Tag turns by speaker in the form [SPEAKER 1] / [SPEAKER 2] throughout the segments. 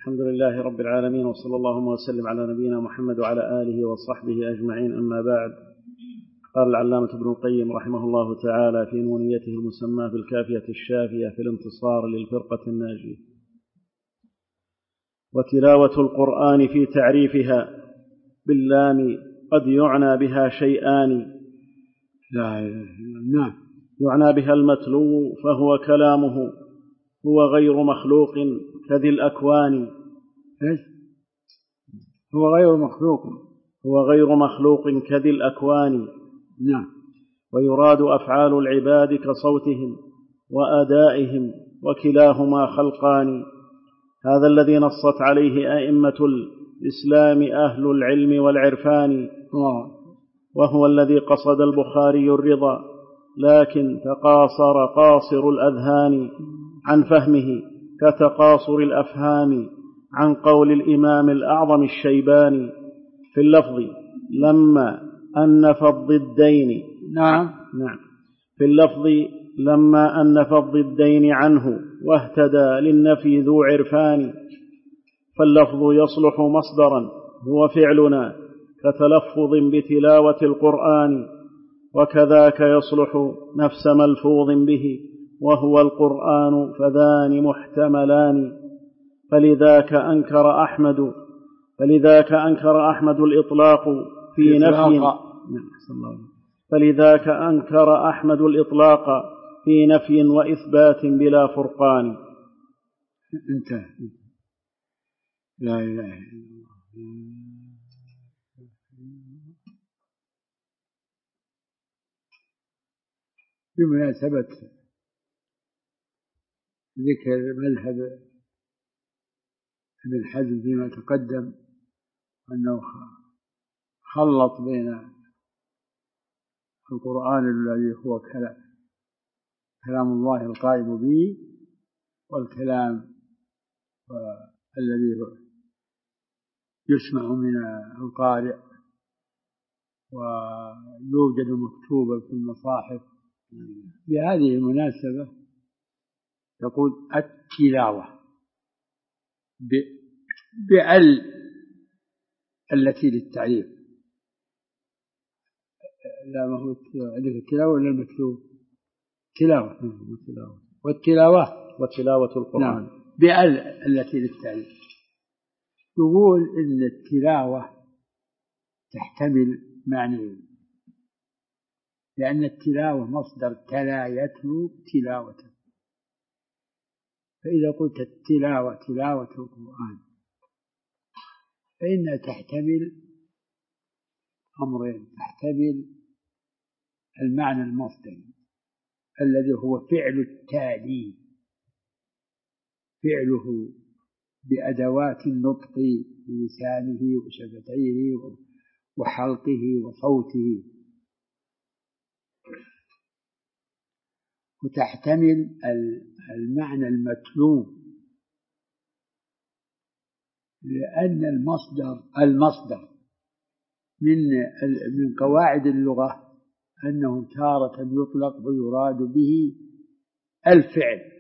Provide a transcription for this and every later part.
[SPEAKER 1] الحمد لله رب العالمين، وصلى اللهم وسلم على نبينا محمد وعلى آله وصحبه أجمعين، أما بعد. قال العلامة ابن القيم رحمه الله تعالى في نونيته المسمى في الكافية الشافية في الانتصار للفرقة الناجية: وتلاوة القرآن في تعريفها باللام قد يعنى بها شيئان.
[SPEAKER 2] نعم.
[SPEAKER 1] يعنى بها المتلو فهو كلامه، هو غير مخلوق كذي الأكوان.
[SPEAKER 2] هو غير مخلوق
[SPEAKER 1] كذي الأكوان.
[SPEAKER 2] نعم.
[SPEAKER 1] ويراد أفعال العباد كصوتهم وأدائهم، وكلاهما خلقان. هذا الذي نصت عليه أئمة الإسلام أهل العلم والعرفان، وهو الذي قصد البخاري الرضا، لكن تقاصر قاصر الأذهان عن فهمه كتقاصر الأفهام عن قول الإمام الأعظم الشيباني في اللفظ لما أنف الضدين.
[SPEAKER 2] نعم.
[SPEAKER 1] في اللفظ لما أنف الضدين عنه واهتدى للنفي ذو عرفان. فاللفظ يصلح مصدرا هو فعلنا كتلفظ بتلاوة القرآن، وكذاك يصلح نفس ملفوظ به وهو القرآن، فذان محتملان. فلذاك أنكر أحمد الإطلاق في نفي وإثبات بلا فرقان.
[SPEAKER 2] انتهى. لا إله إلا الله. بمناسبة ذكر مذهب ابن حزم فيما تقدم أنه خلط بين القرآن الذي هو كلام الله القائم به والكلام الذي يسمع من القارئ ويوجد مكتوبا في المصاحف. بهذه المناسبة يقول التلاوة بأل التي للتعريف. لا، ما هو عندك التلاوة ولا المكتوب؟ تلاوة.
[SPEAKER 1] وتلاوة القرآن.
[SPEAKER 2] نعم. بأل التي للتعريف. يقول إن التلاوة تحتمل معنيين، لأن التلاوة مصدر تلا يتلو تلاوة. فإذا قلت التلاوة تلاوة القرآن فإنها تحتمل أمرين: تحتمل المعنى المصدري الذي هو فعل التالي، فعله بأدوات النطق بلسانه وشفتيه وحلقه وصوته، وتحتمل المعنى المتلو، لأن المصدر من قواعد اللغة أنه تارة يطلق ويراد به الفعل،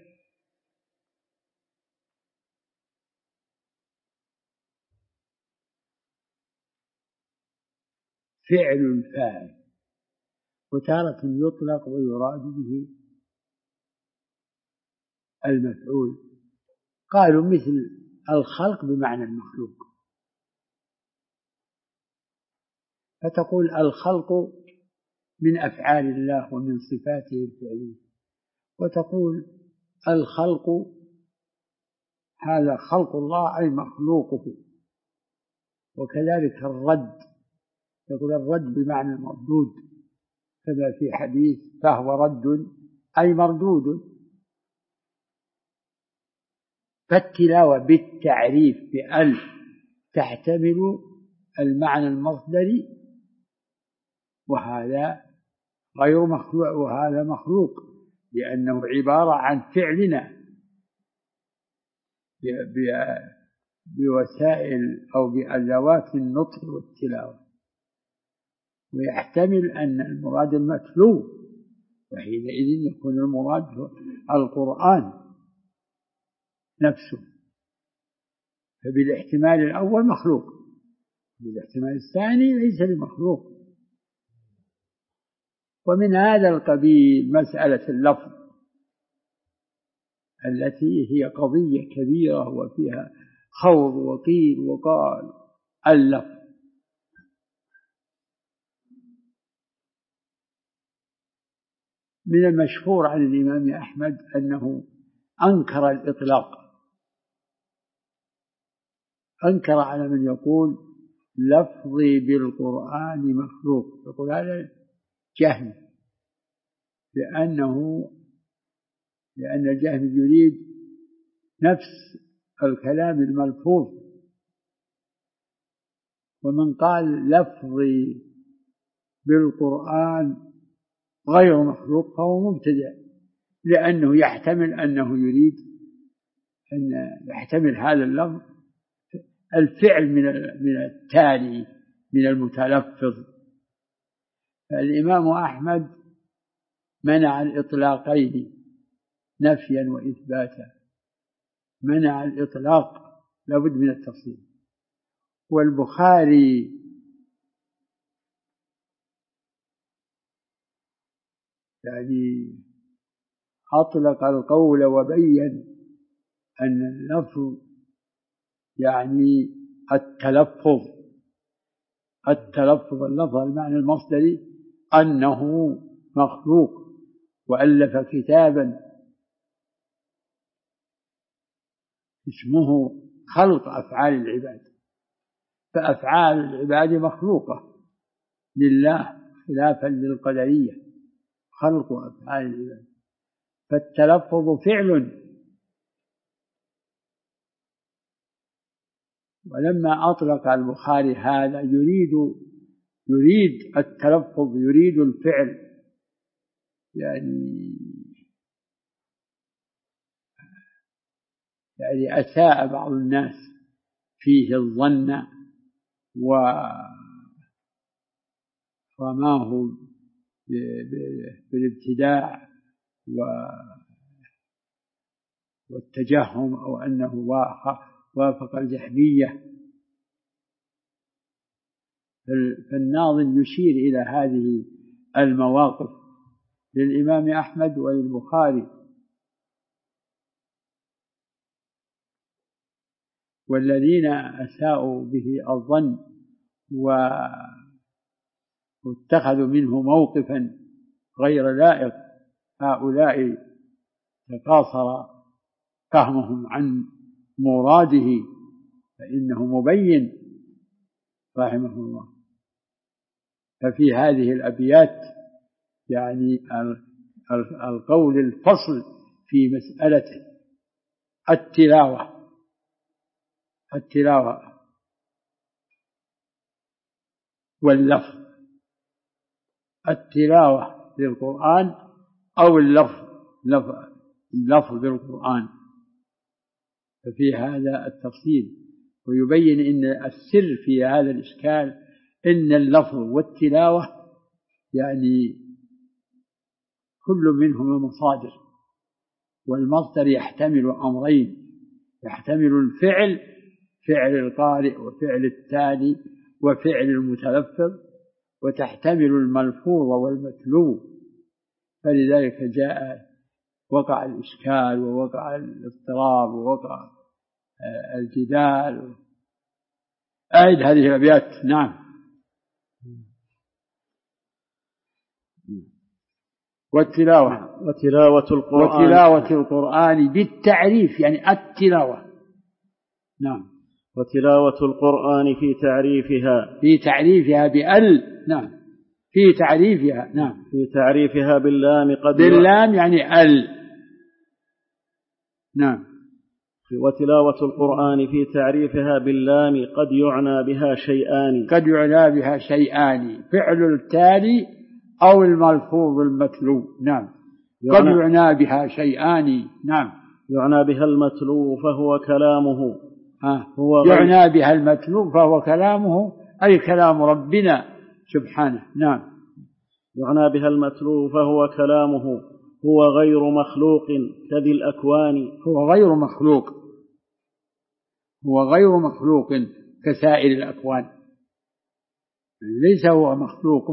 [SPEAKER 2] فعل الفاعل، وتارة يطلق ويراد به المفعول. قالوا مثل الخلق بمعنى المخلوق، فتقول الخلق من أفعال الله ومن صفاته الفعلية، وتقول الخلق هذا خلق الله أي مخلوقه. وكذلك الرد، يقول الرد بمعنى المردود، كما في حديث فهو رد أي مردود. فالتلاوة بالتعريف بأل تحتمل المعنى المصدري، وهذا غير مخلوق وهذا مخلوق، لأنه عبارة عن فعلنا بوسائل أو بأدوات النطق والتلاوة. ويحتمل أن المراد المتلو، وحينئذ يكون المراد القرآن نفسه. فبالاحتمال الأول مخلوق، بالاحتمال الثاني ليس بمخلوق. ومن هذا القبيل مسألة اللفظ التي هي قضية كبيرة وفيها خوض وقيل وقال. اللفظ من المشهور عن الإمام أحمد أنه أنكر الإطلاق، أنكر على من يقول لفظي بالقرآن مخلوق، يقول هذا جهل، لأن الجهل يريد نفس الكلام الملفوظ. ومن قال لفظي بالقرآن غير مخلوق فهو مبتدع، لأنه يحتمل أنه يريد أن يحتمل هذا اللفظ الفعل من التالي من المتلفظ. فالإمام أحمد منع الإطلاقين نفيا وإثباتا، منع الإطلاق، لابد من التفصيل. والبخاري يعني أطلق القول وبين أن اللفظ يعني التلفظ اللفظ المعنى المصدري أنه مخلوق، وألف كتابا اسمه خلق أفعال العباد، فأفعال العباد مخلوقة لله خلافا للقدرية، خلق أفعال العباد، فالتلفظ فعل. ولما أطلق البخاري هذا يريد التلفظ، يريد الفعل، يعني أساء بعض الناس فيه الظن ورماه بالابتداع والتجهم، أو أنه وافق الجهمية. فالناظم يشير إلى هذه المواقف للإمام أحمد وللبخاري، والذين أساءوا به الظن واتخذوا منه موقفا غير لائق، هؤلاء تقاصر فهمهم عن مراده، فإنه مبين رحمه الله. ففي هذه الأبيات يعني القول الفصل في مسألة التلاوة واللفظ، التلاوة للقرآن أو اللفظ بالقرآن، ففي هذا التفصيل. ويبين أن السر في هذا الإشكال إن اللفظ والتلاوة يعني كل منهما مصادر، والمصدر يحتمل أمرين، يحتمل الفعل، فعل القارئ وفعل التالي وفعل المتلفظ، وتحتمل الملفوظ والمتلو. فلذلك وقع الإشكال ووقع الاضطراب ووقع الجدال. أعد هذه الأبيات. نعم.
[SPEAKER 1] وتلاوة
[SPEAKER 2] القرآن بالتعريف، يعني التلاوة. نعم.
[SPEAKER 1] وتلاوة القرآن في تعريفها
[SPEAKER 2] بأل. نعم. في تعريفها. نعم.
[SPEAKER 1] في تعريفها باللام
[SPEAKER 2] باللام يعني ال. نعم.
[SPEAKER 1] وتلاوة القرآن في تعريفها باللام قد يعنى بها شيئان،
[SPEAKER 2] فعل التالي أو الملفوظ المتلو. نعم. قد يعنى بها شيئان. نعم.
[SPEAKER 1] يعنى بها المتلو فهو كلامه.
[SPEAKER 2] يعنى بها المتلو فهو كلامه، أي كلام ربنا سبحانه. نعم.
[SPEAKER 1] يعنى بها المتلو فهو كلامه، هو غير مخلوق كذي الأكوان.
[SPEAKER 2] هو غير مخلوق، هو غير مخلوق كسائر الأكوان، ليس هو مخلوق.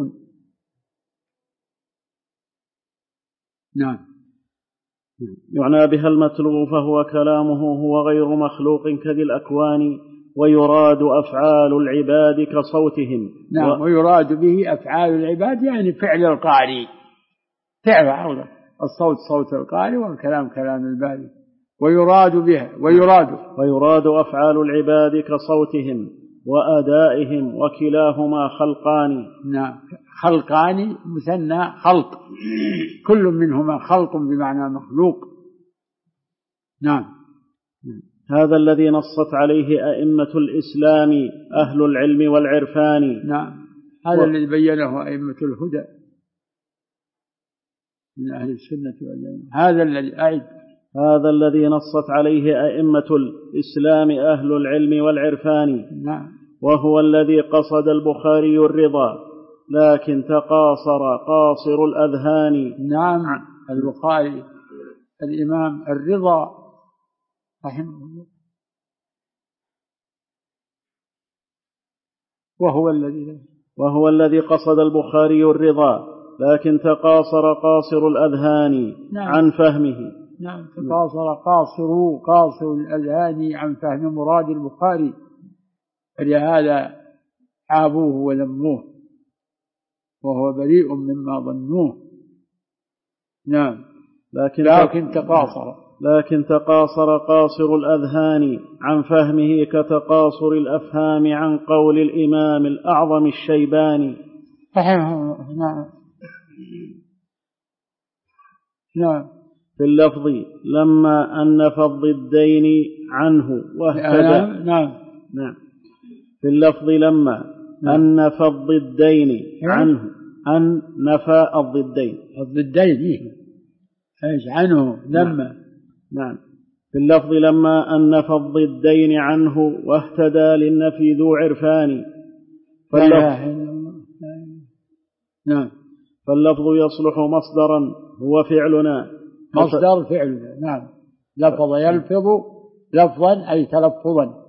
[SPEAKER 2] نعم.
[SPEAKER 1] يعنى بها المتلو فهو كلامه هو غير مخلوق كذي الأكوان، ويراد أفعال العباد كصوتهم.
[SPEAKER 2] نعم. ويراد به أفعال العباد يعني فعل القارئ، فعل عرضه، الصوت صوت القارئ والكلام كلام الباري. ويراد بها
[SPEAKER 1] ويراد أفعال العباد كصوتهم وأدائهم، وكلاهما خلقان.
[SPEAKER 2] نعم. خلقان مثنى خلق، كل منهما خلق بمعنى مخلوق. نعم.
[SPEAKER 1] هذا الذي نصت عليه أئمة الإسلام أهل العلم والعرفان.
[SPEAKER 2] نعم. هذا الذي بينه أئمة الهدى من أهل السنة والجماعة. هذا الذي
[SPEAKER 1] نصت عليه أئمة الإسلام أهل العلم والعرفان.
[SPEAKER 2] نعم.
[SPEAKER 1] وهو الذي قصد البخاري الرضا لكن تقاصر قاصر الأذهان.
[SPEAKER 2] نعم. البخاري الإمام الرضا رحمه الله،
[SPEAKER 1] وهو الذي قصد البخاري الرضا لكن تقاصر قاصر الأذهان.
[SPEAKER 2] نعم.
[SPEAKER 1] عن فهمه.
[SPEAKER 2] نعم. تقاصر قاصر الأذهان عن فهم مراد البخاري، لهذا عابوه وذموه وهو بريء مما ظنوه. نعم.
[SPEAKER 1] لكن تقاصر قاصر الأذهان عن فهمه كتقاصر الأفهام عن قول الإمام الأعظم الشيباني.
[SPEAKER 2] نعم.
[SPEAKER 1] في اللفظ لما أنف الضدين عنه واهتدى.
[SPEAKER 2] نعم.
[SPEAKER 1] في اللفظ لما أنف الضدين عنه، أن نفى
[SPEAKER 2] الضدين ايش عنه لما.
[SPEAKER 1] نعم. في اللفظ لما أنف الضدين عنه واهتدى للنفي ذو عرفان. فاللفظ يصلح مصدرا هو فعلنا،
[SPEAKER 2] مصدر فعلنا. نعم. لفظ يلفظ لفظا أي تلفظا.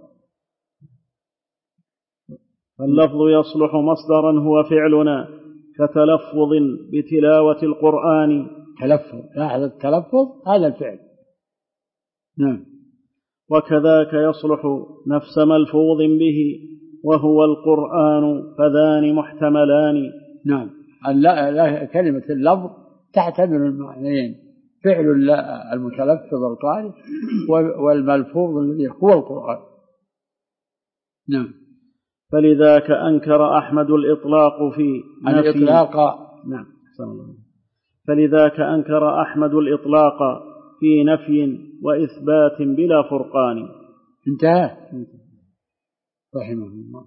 [SPEAKER 1] فاللفظ يصلح مصدرا هو فعلنا كتلفظ بتلاوة القرآن.
[SPEAKER 2] لاحظ التلفظ هذا الفعل. نعم.
[SPEAKER 1] وكذاك يصلح نفس ملفوظ به وهو القرآن، فذان محتملان.
[SPEAKER 2] نعم. كلمة اللفظ تحتمل المعنيين، فعل المتلفظ القارئ والملفوظ الذي هو القرآن. نعم.
[SPEAKER 1] فلذاك أنكر أحمد الإطلاق في
[SPEAKER 2] نعم.
[SPEAKER 1] فلذاك أنكر أحمد الإطلاق في نفي وإثبات بلا فرقان.
[SPEAKER 2] انتهى رحمه الله.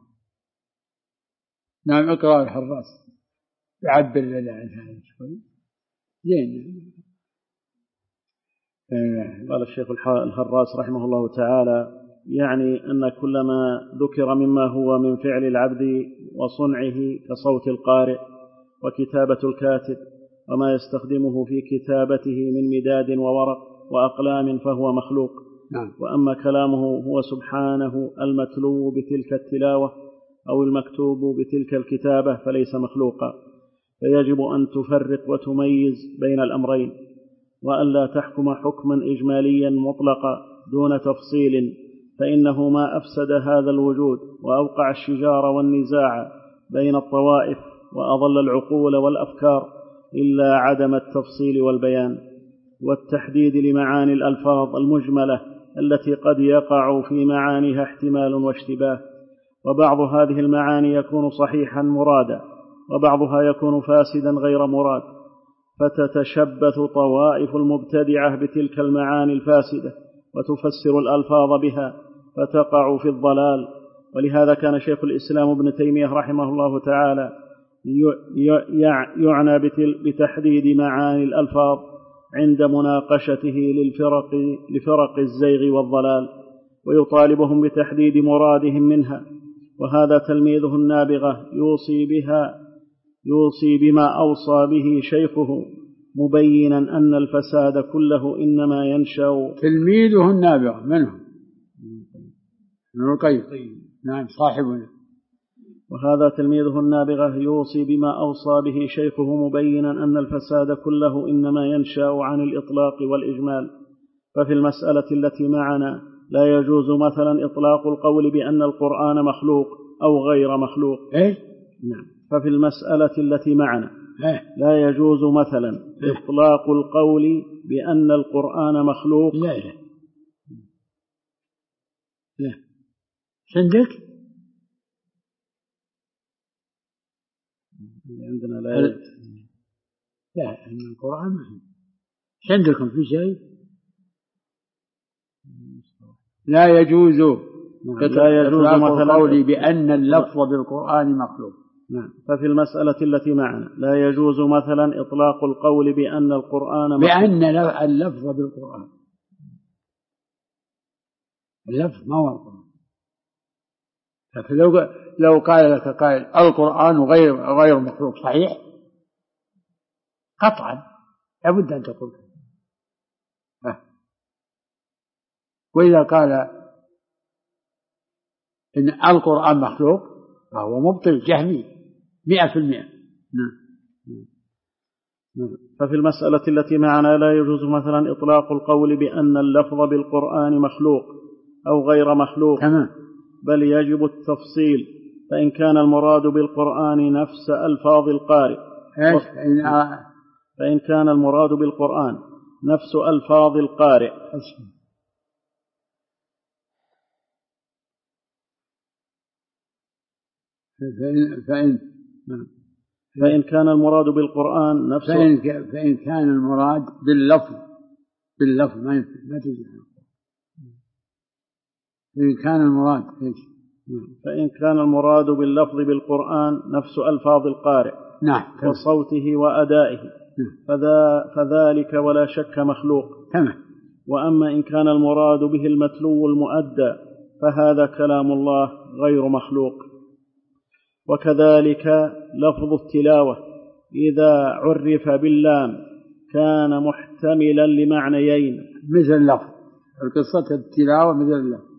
[SPEAKER 2] نعم. اقرأ الحراس يعبر لنا عن هذا شوي. زين.
[SPEAKER 1] قال الشيخ الحراس رحمه الله تعالى: يعني أن كل ما ذكر مما هو من فعل العبد وصنعه كصوت القارئ وكتابة الكاتب وما يستخدمه في كتابته من مداد وورق وأقلام فهو مخلوق.
[SPEAKER 2] نعم.
[SPEAKER 1] وأما كلامه هو سبحانه المتلو بتلك التلاوة أو المكتوب بتلك الكتابة فليس مخلوقا. فيجب أن تفرق وتميز بين الأمرين، وأن لا تحكم حكما إجماليا مطلقا دون تفصيل، فإنه ما أفسد هذا الوجود وأوقع الشجار والنزاع بين الطوائف وأضل العقول والأفكار إلا عدم التفصيل والبيان والتحديد لمعاني الألفاظ المجملة التي قد يقع في معانيها احتمال واشتباه. وبعض هذه المعاني يكون صحيحا مرادا، وبعضها يكون فاسدا غير مراد، فتتشبث طوائف المبتدعة بتلك المعاني الفاسدة وتفسر الألفاظ بها فتقع في الضلال. ولهذا كان شيخ الإسلام ابن تيمية رحمه الله تعالى يعنى بتحديد معاني الألفاظ عند مناقشته لفرق الزيغ والضلال، ويطالبهم بتحديد مرادهم منها. وهذا تلميذه النابغة يوصي بما أوصى به شيخه، مبينا أن الفساد كله إنما ينشأ.
[SPEAKER 2] تلميذه النابغة منه ابن القيم. نعم صاحبنا.
[SPEAKER 1] وهذا تلميذه النابغة يوصي بما أوصى به شيخه مبينا أن الفساد كله إنما ينشأ عن الإطلاق والإجمال. ففي المسألة التي معنا لا يجوز مثلا إطلاق القول بأن القرآن مخلوق أو غير مخلوق. نعم. ففي المسألة التي معنا لا يجوز مثلا إطلاق القول بأن القرآن مخلوق.
[SPEAKER 2] لا عندك
[SPEAKER 1] عندنا
[SPEAKER 2] لا إن القرآن مخلوق. عندكم في شيء؟ لا يجوز مثلا القول بأن اللفظ بالقرآن مخلوق.
[SPEAKER 1] نعم. ففي المسألة التي معنا لا يجوز مثلا إطلاق القول بأن القرآن مخلوق.
[SPEAKER 2] بأن اللفظ بالقرآن، اللفظ ما هو القرآن. لو قال لك قائل القرآن غير مخلوق صحيح قطعا لابد أن تقول. وإذا قال إن القرآن مخلوق فهو مبطل جهمي 100%.
[SPEAKER 1] ففي المسألة التي معنا لا يجوز مثلا إطلاق القول بأن اللفظ بالقرآن مخلوق أو غير مخلوق بل يجب التفصيل. فإن كان المراد بالقرآن نفس ألفاظ القارئ فإن كان المراد بالقرآن نفس ألفاظ القارئ فإن كان المراد بالقرآن نفس
[SPEAKER 2] فإن كان المراد باللفظ ما تجي.
[SPEAKER 1] فإن كان المراد باللفظ بالقرآن نفس ألفاظ القارئ وصوته وأدائه فذلك ولا شك مخلوق. وأما إن كان المراد به المتلو المؤدى فهذا كلام الله غير مخلوق. وكذلك لفظ التلاوة إذا عرف باللام كان محتملا لمعنيين
[SPEAKER 2] مثل اللفظ القصة التلاوة مثل اللفظ.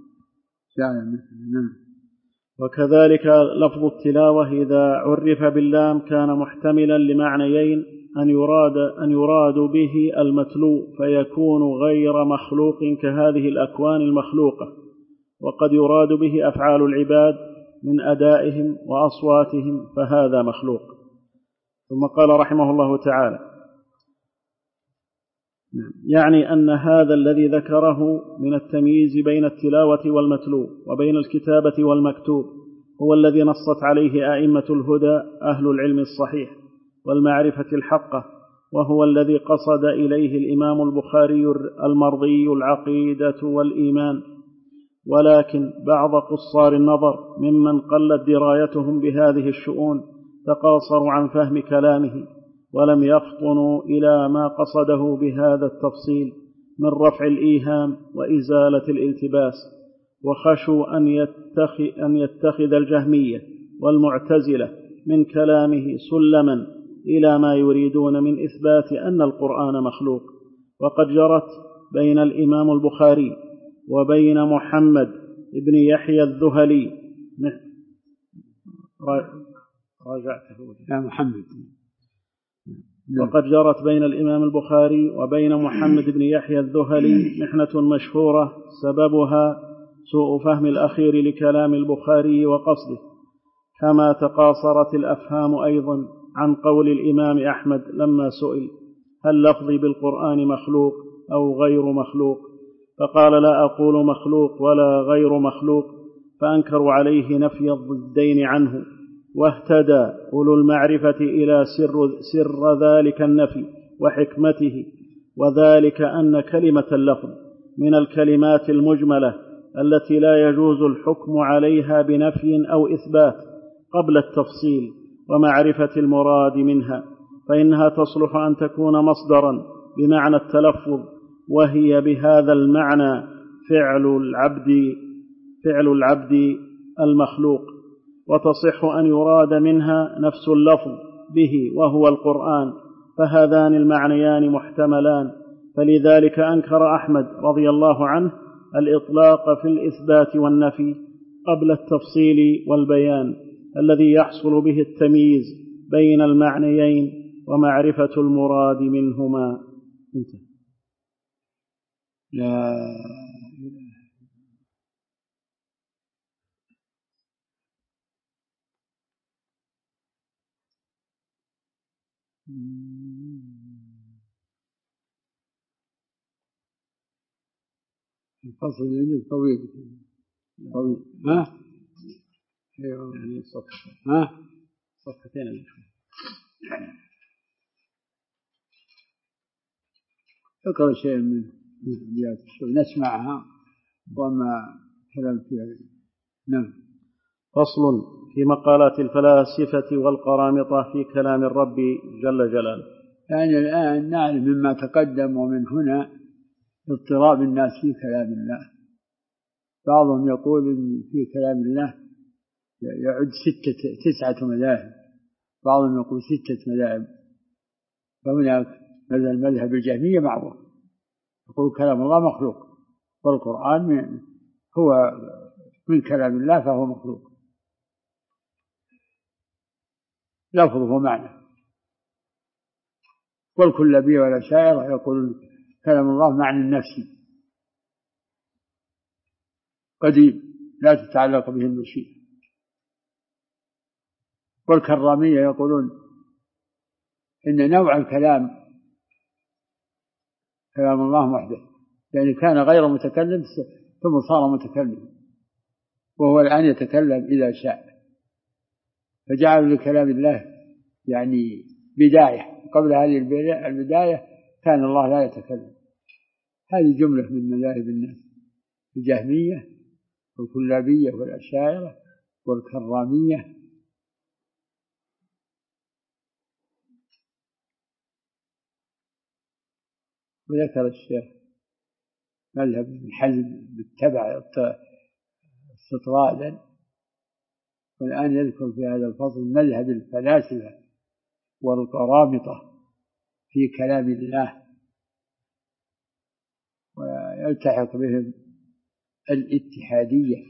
[SPEAKER 1] وكذلك لفظ التلاوة إذا عرف باللام كان محتملا لمعنيين أن يراد به المتلو فيكون غير مخلوق كهذه الأكوان المخلوقة، وقد يراد به أفعال العباد من أدائهم وأصواتهم فهذا مخلوق. ثم قال رحمه الله تعالى يعني أن هذا الذي ذكره من التمييز بين التلاوة والمتلو وبين الكتابة والمكتوب هو الذي نصت عليه أئمة الهدى أهل العلم الصحيح والمعرفة الحقة، وهو الذي قصد إليه الإمام البخاري المرضي العقيدة والإيمان. ولكن بعض قصار النظر ممن قلت درايتهم بهذه الشؤون تقاصروا عن فهم كلامه ولم يفطنوا إلى ما قصده بهذا التفصيل من رفع الإيهام وإزالة الالتباس، وخشوا أن يتخذ الجهمية والمعتزلة من كلامه سلما إلى ما يريدون من إثبات أن القرآن مخلوق. وقد جرت بين الإمام البخاري وبين محمد بن يحيى الذهلي وقد جرت بين الإمام البخاري وبين محمد بن يحيى الذهلي محنة مشهورة سببها سوء فهم الأخير لكلام البخاري وقصده، كما تقاصرت الأفهام أيضا عن قول الإمام أحمد لما سئل هل لفظي بالقرآن مخلوق أو غير مخلوق، فقال لا أقول مخلوق ولا غير مخلوق، فأنكروا عليه نفي الضدين عنه. واهتدى أولو المعرفة إلى سر ذلك النفي وحكمته، وذلك أن كلمة اللفظ من الكلمات المجملة التي لا يجوز الحكم عليها بنفي أو إثبات قبل التفصيل ومعرفة المراد منها، فإنها تصلح أن تكون مصدرا بمعنى التلفظ، وهي بهذا المعنى فعل العبد المخلوق، وتصح أن يراد منها نفس اللفظ به وهو القرآن، فهذان المعنيان محتملان. فلذلك أنكر أحمد رضي الله عنه الإطلاق في الإثبات والنفي قبل التفصيل والبيان الذي يحصل به التمييز بين المعنيين ومعرفة المراد منهما. انتهى.
[SPEAKER 2] لا الفصل اللي طويل ها
[SPEAKER 1] يعني صفحة صفحتين
[SPEAKER 2] اقرأ شيء من أبيات نسمعها وما كلام فيها. نعم.
[SPEAKER 1] فصل في مقالات الفلاسفة والقرامطة في كلام الرب جل جلاله.
[SPEAKER 2] يعني الآن نعلم مما تقدم ومن هنا اضطراب الناس في كلام الله. بعضهم يقول إن في كلام الله يعد 9 مذاهب، بعضهم يقول 6 مذاهب. فهناك مثل المذهب الجهمية معروف يقول كلام الله مخلوق، والقرآن هو من كلام الله فهو مخلوق لفظه ومعنى. والكلابية والأشاعرة يقول كلام الله معنى نفسي قديم لا تتعلق به المشيئة. والكرامية يقولون إن نوع الكلام كلام الله محدث، يعني كان غير متكلم ثم صار متكلم، وهو الآن يتكلم إذا شاء، فجعلوا لكلام الله يعني بداية. قبل هذه البداية كان الله لا يتكلم. هذه جملة من مذاهب الناس: الجهمية والكلابية والأشاعرة والكرامية. وذكر الشيخ مذهب ابن حزم بالتبع استطرادا، والآن يذكر في هذا الفصل مذهب الفلاسفة والقرامطة في كلام الله، ويلتحق بهم الاتحادية.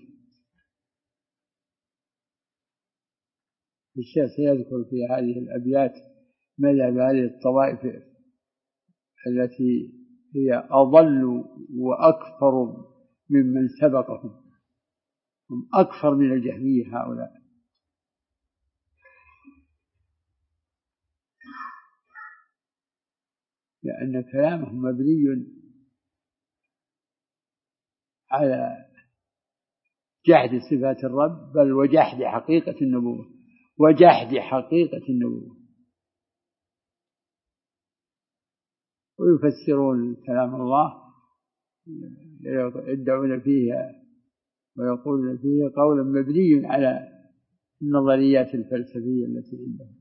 [SPEAKER 2] الشيخ سيذكر في هذه الأبيات مذهب هذه الطوائف التي هي أضل وأكثر ممن سبقهم، هم أكثر من الجهمية هؤلاء. لأن كلامهم مبني على جحد صفات الرب، بل وجحد حقيقة النبوة، وجحد حقيقة النبوة. ويفسرون كلام الله يدعون فيه ويقولون فيه قولا مبني على النظريات الفلسفية التي عندهم.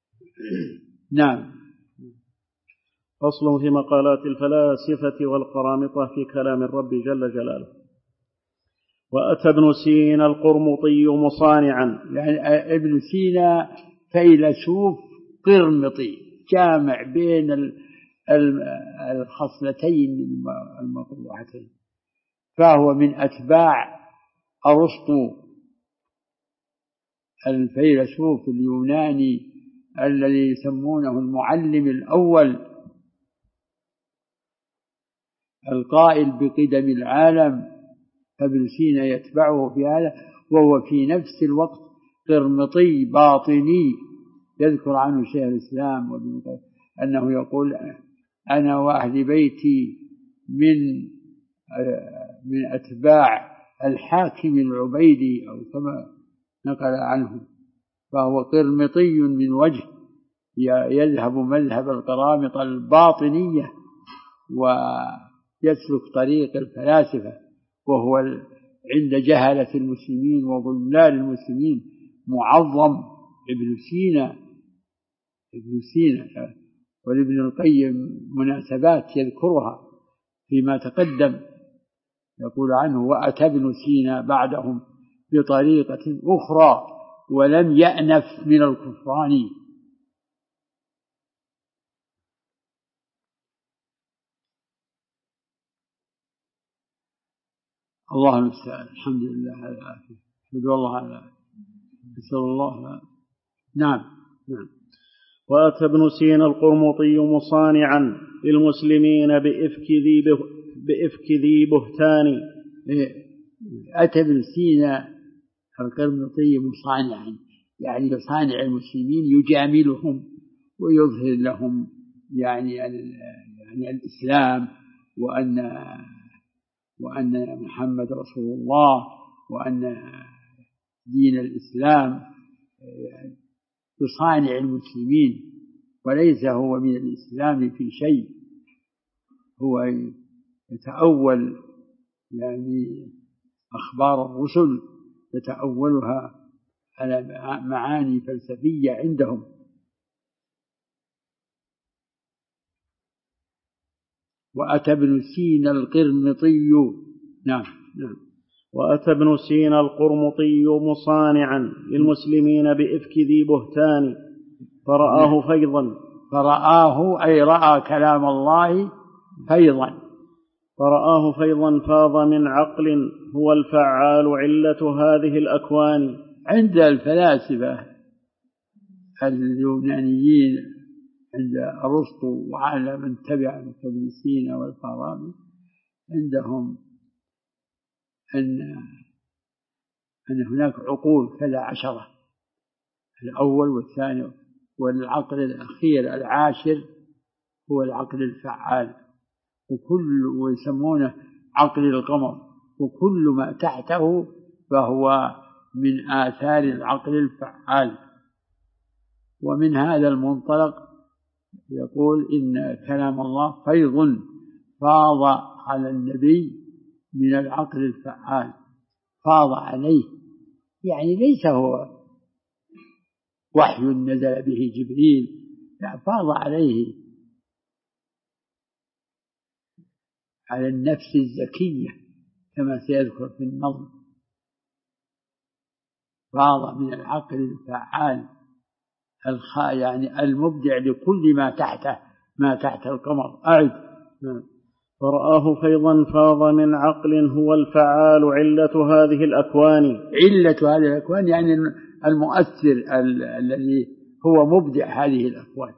[SPEAKER 2] نعم.
[SPEAKER 1] فصل في مقالات الفلاسفة والقرامطة في كلام الرب جل جلاله. وأتى ابن سينا القرمطي مصانعا،
[SPEAKER 2] يعني ابن سينا فيلسوف قرمطي جامع بين الخصلتين المطروحتين، فهو من أتباع أرسطو الفيلسوف اليوناني الذي يسمونه المعلم الأول القائل بقدم العالم. فابن سينا يتبعه في هذا، وهو في نفس الوقت قرمطي باطني. يذكر عنه شيخ الإسلام وابن القيم أنه يقول أنا وأهل بيتي من أتباع الحاكم العبيدي، أو كما نقل عنه. فهو قرمطي من وجه، يذهب مذهب القرامطة الباطنية ويسلك طريق الفلاسفة، وهو عند جهلة المسلمين وضلال المسلمين معظم ابن سينا. ولابن القيم مناسبات يذكرها فيما تقدم، يقول عنه وأتى ابن سينا بعدهم بطريقة أخرى ولم يأنف من الكفران. الله المستعان. الحمد لله على العافية. الحمد لله على العافية. نسأل الله. نعم.
[SPEAKER 1] وأتى ابن سينا القرمطي مصانعا للمسلمين بإفك ذي بهتان.
[SPEAKER 2] أتى ابن سينا القرمطي مصانعا، يعني يصانع المسلمين، يجاملهم ويظهر لهم يعني الإسلام، وأن محمد رسول الله، وأن دين الإسلام، يصانع المسلمين، وليس هو من الإسلام في شيء. هو يتأول يعني أخبار الرسل، يتأولها على معاني فلسفية عندهم. وأتى ابن سينا القرمطي. نعم.
[SPEAKER 1] وأتى ابن سينا القرمطي مصانعا للمسلمين بإفك ذي بهتان فرآه فيضا.
[SPEAKER 2] فرآه أي رأى كلام الله فيضا.
[SPEAKER 1] فرآه فيضا فاض من عقل هو الفعال علة هذه الأكوان.
[SPEAKER 2] عند الفلاسفة اليونانيين، عند أرسطو وعلى من تبع ابن سينا والفارابي، عندهم أن هناك عقول كذا 10، الأول والثاني، والعقل الأخير العاشر هو العقل الفعال، ويسمونه عقل القمر، وكل ما تحته فهو من آثار العقل الفعال. ومن هذا المنطلق يقول إن كلام الله فيض فاض على النبي من العقل الفعال، فاض عليه، يعني ليس هو وحي نزل به جبريل، لا، فاض عليه، على النفس الزكية كما سيذكر في النظم. فاض من العقل الفعال يعني المبدع لكل ما تحت القمر. أعد.
[SPEAKER 1] فرآه فيضا فاض من عقل هو الفعال علة هذه الأكوان.
[SPEAKER 2] علة هذه الأكوان يعني المؤثر الذي هو مبدع هذه الأكوان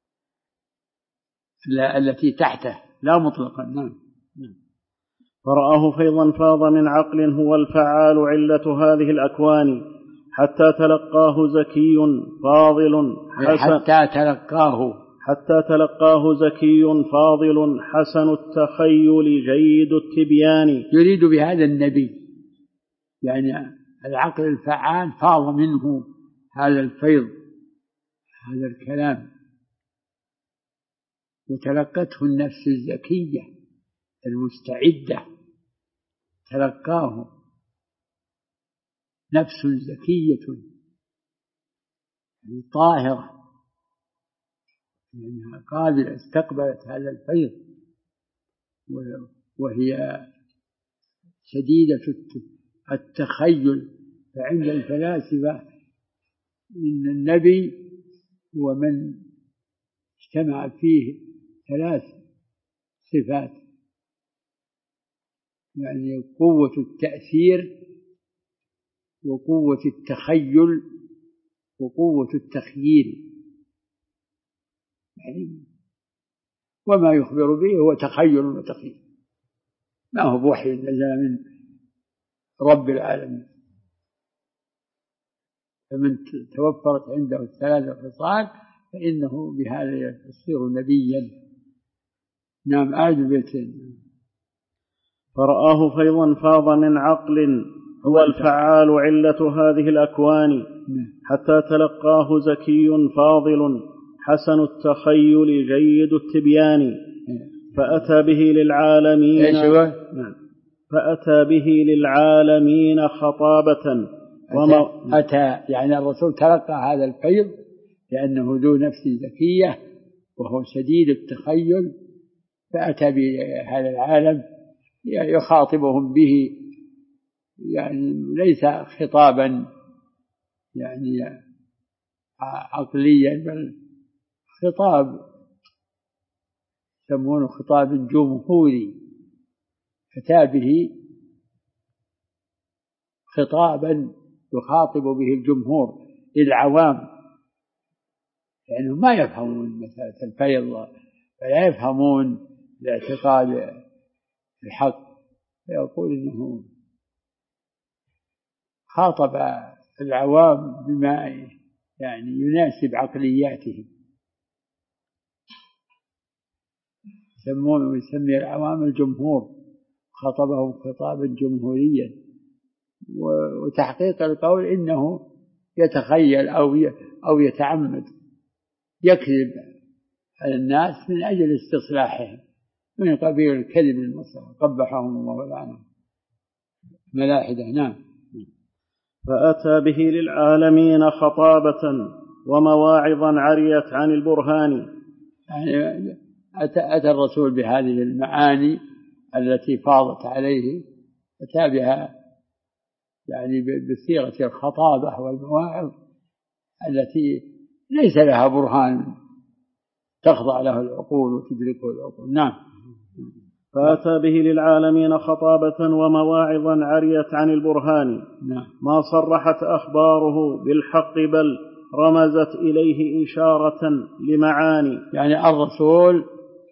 [SPEAKER 2] التي تحته، لا مطلقا. نعم.
[SPEAKER 1] فرآه فيضا فاض من عقل هو الفعال علة هذه الأكوان حتى تلقاه زكي فاضل حتى تلقاه زكي فاضل حسن التخيل جيد التبيان.
[SPEAKER 2] يريد بهذا النبي، يعني العقل الفعال فاض منه هذا الفيض، هذا الكلام، وتلقته النفس الزكية المستعدة، تلقاه نفس زكية طاهرة، لأنها قابلة، استقبلت هذا الفيض، وهي شديدة التخيل. فعند الفلاسفة إن النبي هو من اجتمع فيه 3 صفات، يعني قوة التأثير، وقوة التخيل، وقوة التخييل. يعني وما يخبر به هو تخيل وتخيل، ما هو بوحي نزل من رب العالمين. فمن توفرت عنده 3 خصال فإنه بهذا يصير نبيا. نعم. أعد بيتين.
[SPEAKER 1] فرآه فيضا فاض من عقل هو الفعال علة هذه الأكوان حتى تلقاه زكي فاضل حسن التخيل جيد التبيان فأتى به للعالمين خطابة.
[SPEAKER 2] أتى يعني الرسول تلقى هذا الفيض لأنه ذو نفس زكية وهو شديد التخيل، فأتى بهذا العالم يخاطبهم به، يعني ليس خطابا يعني عقليا، بل خطاب يسمونه خطاب جمهوري، أتى به خطابا يخاطب به الجمهور للعوام، لأنهم ما يفهمون مسألة الفيض فلا يفهمون الاعتقاد الحق، فيقول إنه خاطب العوام بما يعني يناسب عقلياتهم، يسمي العوام الجمهور، خاطبهم خطابا جمهوريا. وتحقيق القول إنه يتخيل أو يتعمد يكذب على الناس من أجل استصلاحهم، من قبيل الكذب المصلحة، قبحهم الله ولعنهم ملاحدة. نعم.
[SPEAKER 1] فأتى به للعالمين خطابة ومواعظا عريت عن البرهان.
[SPEAKER 2] يعني أتى الرسول بهذه المعاني التي فاضت عليه، أتى بها يعني بصيغة الخطابة والمواعظ التي ليس لها برهان تخضع له العقول وتدركه العقول. نعم.
[SPEAKER 1] فأتى به للعالمين خطابة ومواعظا عريت عن البرهان.
[SPEAKER 2] نعم.
[SPEAKER 1] ما صرحت أخباره بالحق بل رمزت إليه إشارة لمعاني.
[SPEAKER 2] يعني الرسول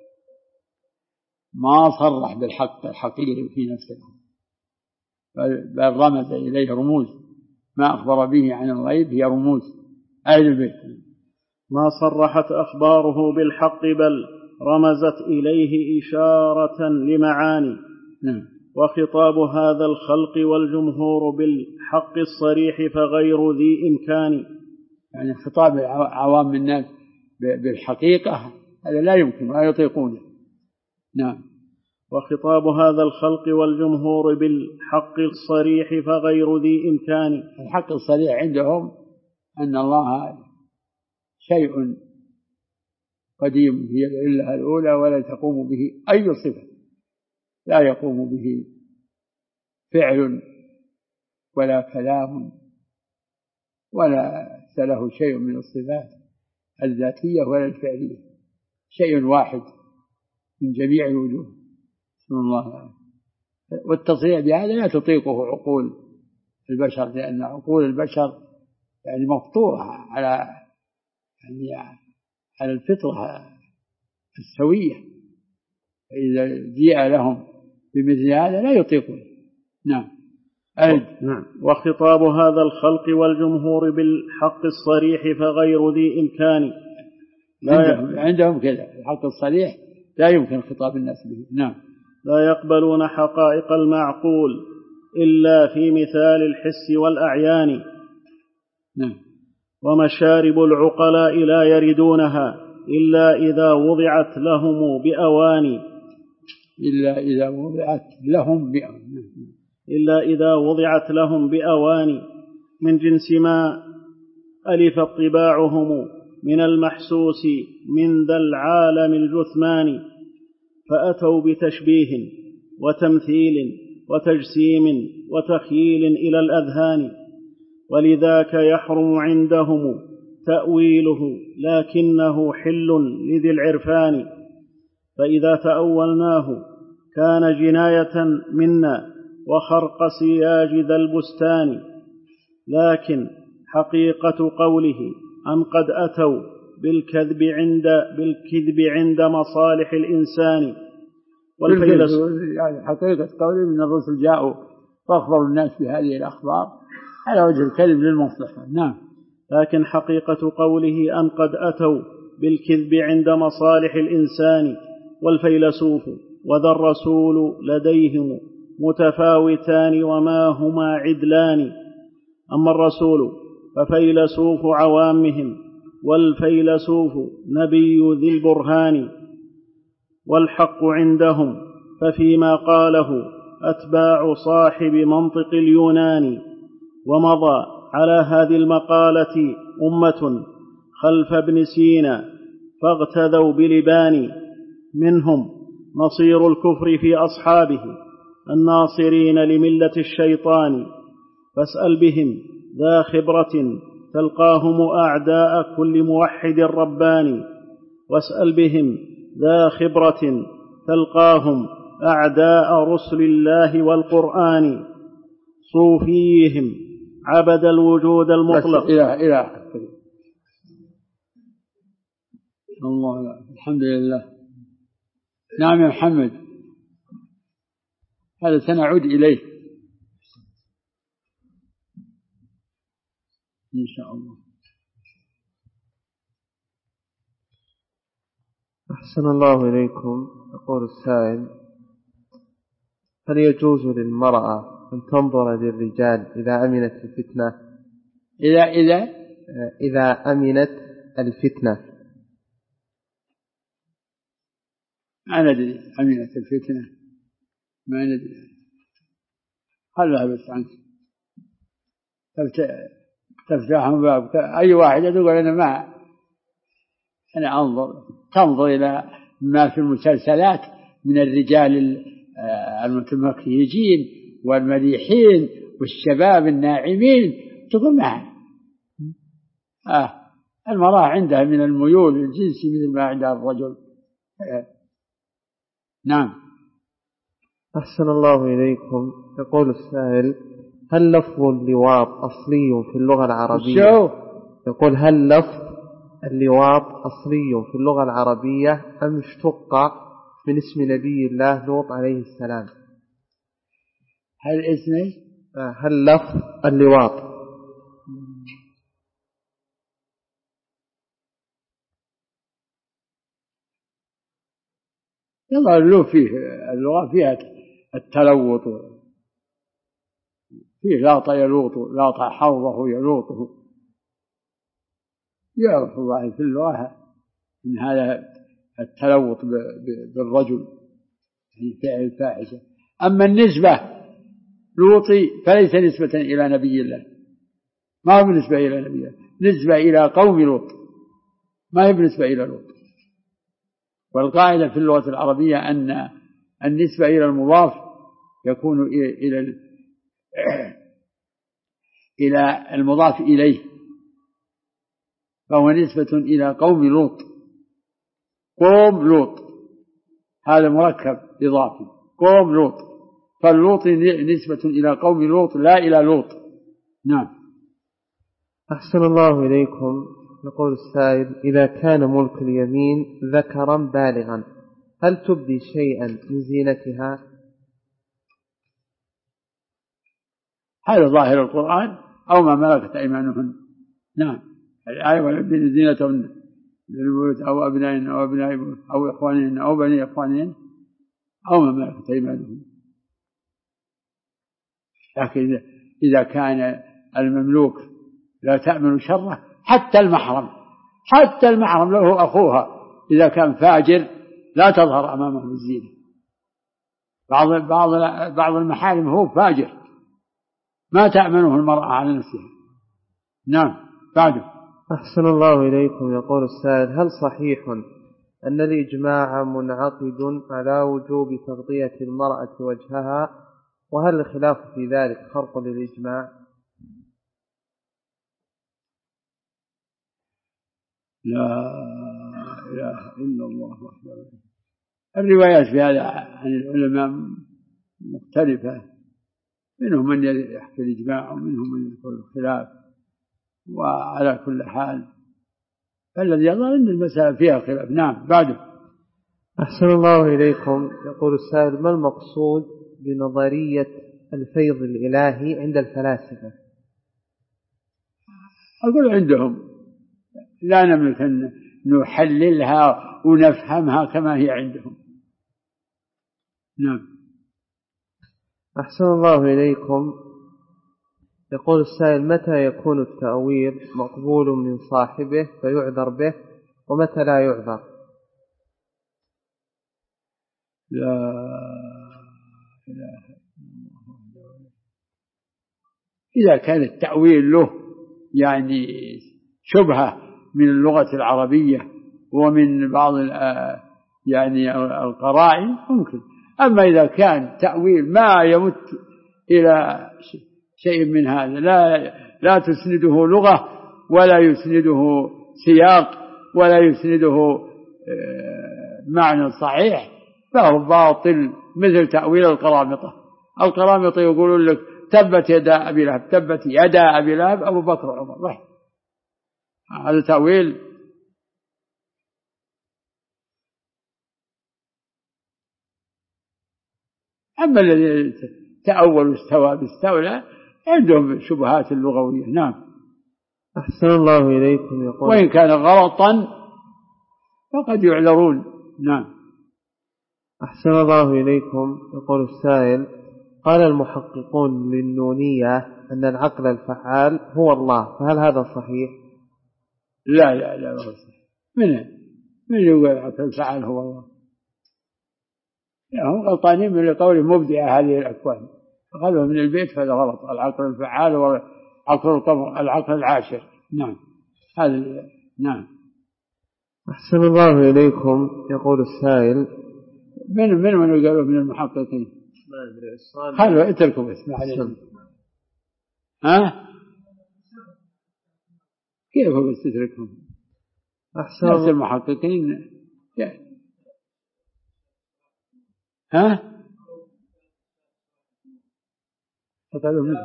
[SPEAKER 2] ما صرح بالحق الحقيقي في نفسه، بل رمز إليه رموز، ما أخبر به عن الغيب هي رموز أهل البيت.
[SPEAKER 1] ما صرحت أخباره بالحق بل رمزت إليه إشارة لمعاني. وخطاب هذا الخلق والجمهور بالحق الصريح فغير ذي إمكان.
[SPEAKER 2] يعني خطاب عوام الناس بالحقيقة هذا لا يمكن ولا يطيقونه. نعم.
[SPEAKER 1] وخطاب هذا الخلق والجمهور بالحق الصريح فغير ذي إمكان.
[SPEAKER 2] الحق الصريح عندهم أن الله شيء قديم هي العلة الأولى ولا تقوم به أي صفة، لا يقوم به فعل ولا كلام ولا له شيء من الصفات الذاتية ولا الفعلية، شيء واحد من جميع الوجوه. بسم الله. والتصريح بهذا لا تطيقه عقول البشر، لأن عقول البشر يعني مفطورة على الفطرة السوية، فإذا جيء لهم بمثل هذا لا يطيقون. نعم.
[SPEAKER 1] نعم. وخطاب هذا الخلق والجمهور بالحق الصريح فغير ذي إمكان.
[SPEAKER 2] عندهم كذا الحق الصريح لا يمكن خطاب الناس به. نعم.
[SPEAKER 1] لا يقبلون حقائق المعقول إلا في مثال الحس والأعيان.
[SPEAKER 2] نعم.
[SPEAKER 1] ومشارب العقلاء لا يردونها إلا إذا وضعت لهم بأواني.
[SPEAKER 2] إلا إذا وضعت لهم بأواني.
[SPEAKER 1] إلا إذا وضعت لهم بأواني من جنس ما ألفت طباعهم من المحسوس من ذا العالم الجثمان. فأتوا بتشبيه وتمثيل وتجسيم وتخييل إلى الأذهان، ولذاك يحرم عندهم تأويله لكنه حل لذي العرفان. فإذا تأولناه كان جناية منا وخرق سياج ذا البستان. لكن حقيقة قوله أن قد أتوا بالكذب عند مصالح الإنسان
[SPEAKER 2] والفيلسوف. يعني حقيقة قوله من الرسل جاءوا فأخبروا الناس بهذه الأخبار على وجه الكذب للمصلحة. نعم.
[SPEAKER 1] لكن حقيقة قوله أن قد أتوا بالكذب عند مصالح الإنسان والفيلسوف وذا الرسول لديهم متفاوتان وما هما عدلان. أما الرسول ففيلسوف عوامهم والفيلسوف نبي ذي البرهان. والحق عندهم ففيما قاله أتباع صاحب منطق اليونان. ومضى على هذه المقالة أمة خلف ابن سينا فاغتذوا بلبان. منهم نصير الكفر في أصحابه الناصرين لملة الشيطان. فاسأل بهم ذا خبرة تلقاهم أعداء كل موحد رباني. واسأل بهم ذا خبرة تلقاهم أعداء رسل الله والقرآن. صوفيهم عبد الوجود المطلق.
[SPEAKER 2] إلى الله. الحمد لله. نعم يا محمد، هذا سنعود إليه إن شاء الله.
[SPEAKER 3] أحسن الله إليكم. يقول السائل: هل يجوز للمرأة أن تنظر للرجال إذا أمنت الفتنة؟ إذا أمنت الفتنة.
[SPEAKER 2] ما ندري أمنت الفتنة، ما ندري. خلها بس عنك، تفتحهم باب. أي واحد يقول أنا تنظر إلى ما في المسلسلات من الرجال المتمكيجين والمليحين والشباب الناعمين، تقول معه المرأة عندها من الميول الجنسي مثل ما عندها الرجل. نعم.
[SPEAKER 3] أحسن الله إليكم. يقول السائل: هل لفظ اللواط أصلي في اللغة العربية؟ يقول: هل لفظ اللواط أصلي في اللغة العربية أم اشتق من اسم نبي الله لوط عليه السلام؟ هل لفظ اللواط
[SPEAKER 2] يظهر له فيه اللغة فيها التلوط، فيه لاط يلوط، لاط حوضه يلوطه. يعرف الله في اللغة إن هذا التلوط بالرجل في فعل الفاحشة. أما النسبة لوطي فليس نسبة إلى نبي الله، ما هو بالنسبة إلى نبي الله، نسبة إلى قوم لوط، ما هي بالنسبة إلى لوط. والقاعدة في اللغة العربية أن النسبة إلى المضاف يكون إلى المضاف إليه، فهو نسبة إلى قوم لوط. قوم لوط هذا مركب إضافي، قوم لوط، فاللوط نسبة إلى قوم لوط لا إلى لوط. نعم.
[SPEAKER 3] أحسن الله إليكم. يقول السائل: إذا كان ملك اليمين ذكرا بالغا هل تبدي شيئا من زينتها؟
[SPEAKER 2] هذا ظاهر القرآن أو ما ملكت أيمانهن. نعم. الآية: ويبدين زينتهن للبيوت أو أبنائهن أو أبناء أو إخوانهن أو بني إخوانهن أو ما ملكت أيمانهن. لكن إذا كان المملوك لا تأمن شره، حتى المحرم له أخوها إذا كان فاجر لا تظهر أمامه الزينة. بعض المحارم هو فاجر ما تأمنه المرأة على نفسها. نعم. بعده.
[SPEAKER 3] أحسن الله إليكم. يقول السائل: هل صحيح أن الإجماع منعقد على وجوب تغطية المرأة وجهها، وهل الخلاف في ذلك خرق للإجماع؟
[SPEAKER 2] لا إله إلا الله وحده. الروايات في هذا عن العلماء مختلفة، منهم من يحكي الإجماع ومنهم من يقول الخلاف، وعلى كل حال فالذي يظهر أن المسألة فيها خلاف. نعم. بعده.
[SPEAKER 3] أحسن الله إليكم. يقول السائل: ما المقصود بنظرية الفيض الإلهي عند الفلاسفة؟
[SPEAKER 2] أقول عندهم لا نملك أن نحللها ونفهمها كما هي عندهم. نعم.
[SPEAKER 3] أحسن الله إليكم. يقول السائل: متى يكون التأويل مقبول من صاحبه فيعذر به، ومتى لا يعذر؟
[SPEAKER 2] لا إله إلا الله. إذا كان التأويل له يعني شبهة من اللغة العربية ومن بعض يعني القرائن ممكن. أما إذا كان تأويل ما يمت إلى شيء من هذا، لا تسنده لغة ولا يسنده سياق ولا يسنده معنى صحيح، فهو باطل، مثل تأويل القرامطة. القرامطة يقولون لك تبت يدا أبي لهب، تبت يدا أبي لهب أبو بكر وعمر، رح هذا تأويل. أما الذي تأول استوى باستولى عندهم شبهات اللغوية. نعم.
[SPEAKER 3] أحسن الله إليكم. يقول
[SPEAKER 2] وإن كان غلطا فقد يعذرون. نعم.
[SPEAKER 3] أحسن الله إليكم. يقول السائل: قال المحققون للنونية أن العقل الفعال هو الله، فهل هذا صحيح؟
[SPEAKER 2] لا لا لا، صحيح. من يقول العقل الفعال هو الله؟ هم غلطانين من قول مبدع هذه الأكوان، فقالوا من البيت فهذا غلط. العقل الفعال هو عقل القمر، العقل العاشر. نعم. هذا. نعم.
[SPEAKER 3] أحسن الله إليكم. يقول السائل:
[SPEAKER 2] من قالوا من المحققين؟ خلوا اتركوا بس ما عليهم. ها كيف بس تتركهم؟
[SPEAKER 3] أحسن
[SPEAKER 2] نفس المحققين. ها فقالوا منه.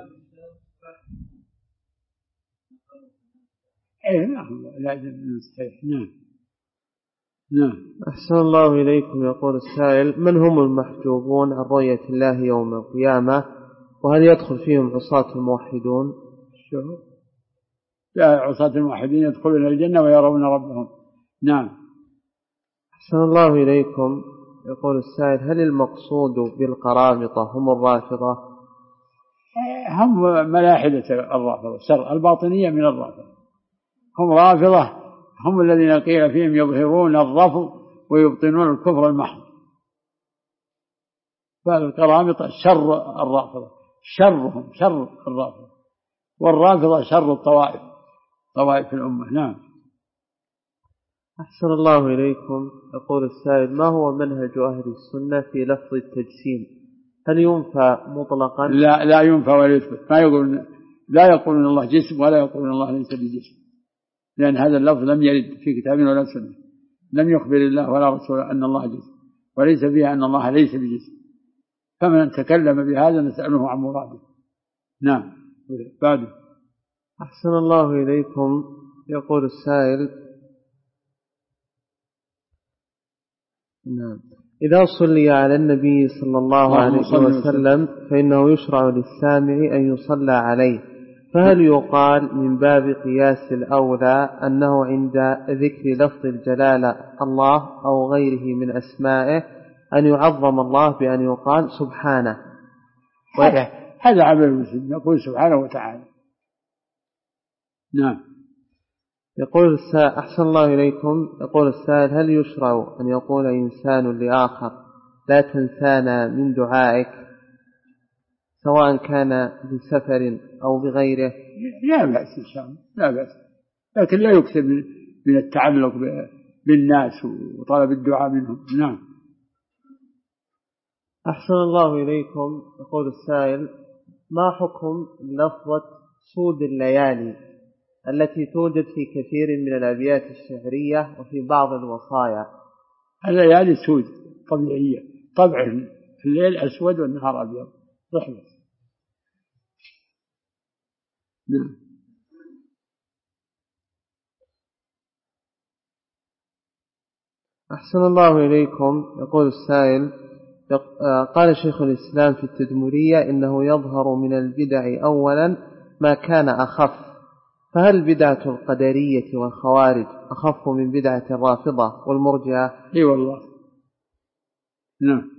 [SPEAKER 2] ايه نعم، لازم نستحيح. نعم. نعم.
[SPEAKER 3] أحسن الله إليكم. يقول السائل: من هم المحجوبون عن رؤية الله يوم القيامة، وهل يدخل فيهم عصاة الموحدون؟
[SPEAKER 2] لا، عصاة الموحدين يدخلون الجنة ويرون ربهم. نعم.
[SPEAKER 3] أحسن الله إليكم. يقول السائل: هل المقصود بالقرامطة هم الرافضة؟
[SPEAKER 2] هم ملاحدة الرافضة، شر الباطنية من الرافضة. هم رافضة، هم الذين قيل فيهم يظهرون الرفض ويبطنون الكفر المحض. فالقرامطة شر الرافضة، شرهم شر الرافضة، والرافضة شر الطوائف، طوائف الأمة. نعم.
[SPEAKER 3] أحسن الله إليكم. يقول السائل: ما هو منهج أهل السنة في لفظ التجسيم؟ هل ينفى مطلقا؟
[SPEAKER 2] لا ينفى ولا يثبت. لا يقولون الله جسم ولا يقولون الله ليس بجسم، لأن هذا اللفظ لم يرد في كتاب ولا سنة. لم يخبر الله ولا رسول أن الله جسم، وليس فيها أن الله ليس بجسم. فمن تكلم بهذا نسأله عن مراده. نعم. بعد.
[SPEAKER 3] أحسن الله إليكم. يقول السائل: نعم، إذا صلي على النبي صلى الله عليه وسلم فإنه يشرع للسامع أن يصلى عليه، فهل يقال من باب قياس الأولى أنه عند ذكر لفظ الجلالة الله أو غيره من أسمائه أن يعظم الله بأن يقال سبحانه؟
[SPEAKER 2] هذا عمل المسلم، يقول سبحانه وتعالى. نعم.
[SPEAKER 3] يقول أحسن الله إليكم. يقول السائل: هل يشرع أن يقول إنسان لآخر لا تنسانا من دعائك، سواء كان بسفر أو بغيره؟
[SPEAKER 2] لا بأس إن شاء الله، لا بأس، لكن لا يكثر من التعلق بالناس وطلب الدعاء منهم. نعم.
[SPEAKER 3] أحسن الله إليكم. يقول السائل: ما حكم لفظة سود الليالي التي توجد في كثير من الأبيات الشعرية وفي بعض الوصايا؟
[SPEAKER 2] الليالي سود طبيعية، طبع الليل أسود والنهار أبيض، رحمة. نعم.
[SPEAKER 3] أحسن الله إليكم. يقول السائل: قال شيخ الإسلام في التدمرية إنه يظهر من البدع أولا ما كان أخف، فهل بدعة القدرية والخوارج أخف من بدعة الرافضة والمرجئة؟
[SPEAKER 2] اي والله. نعم.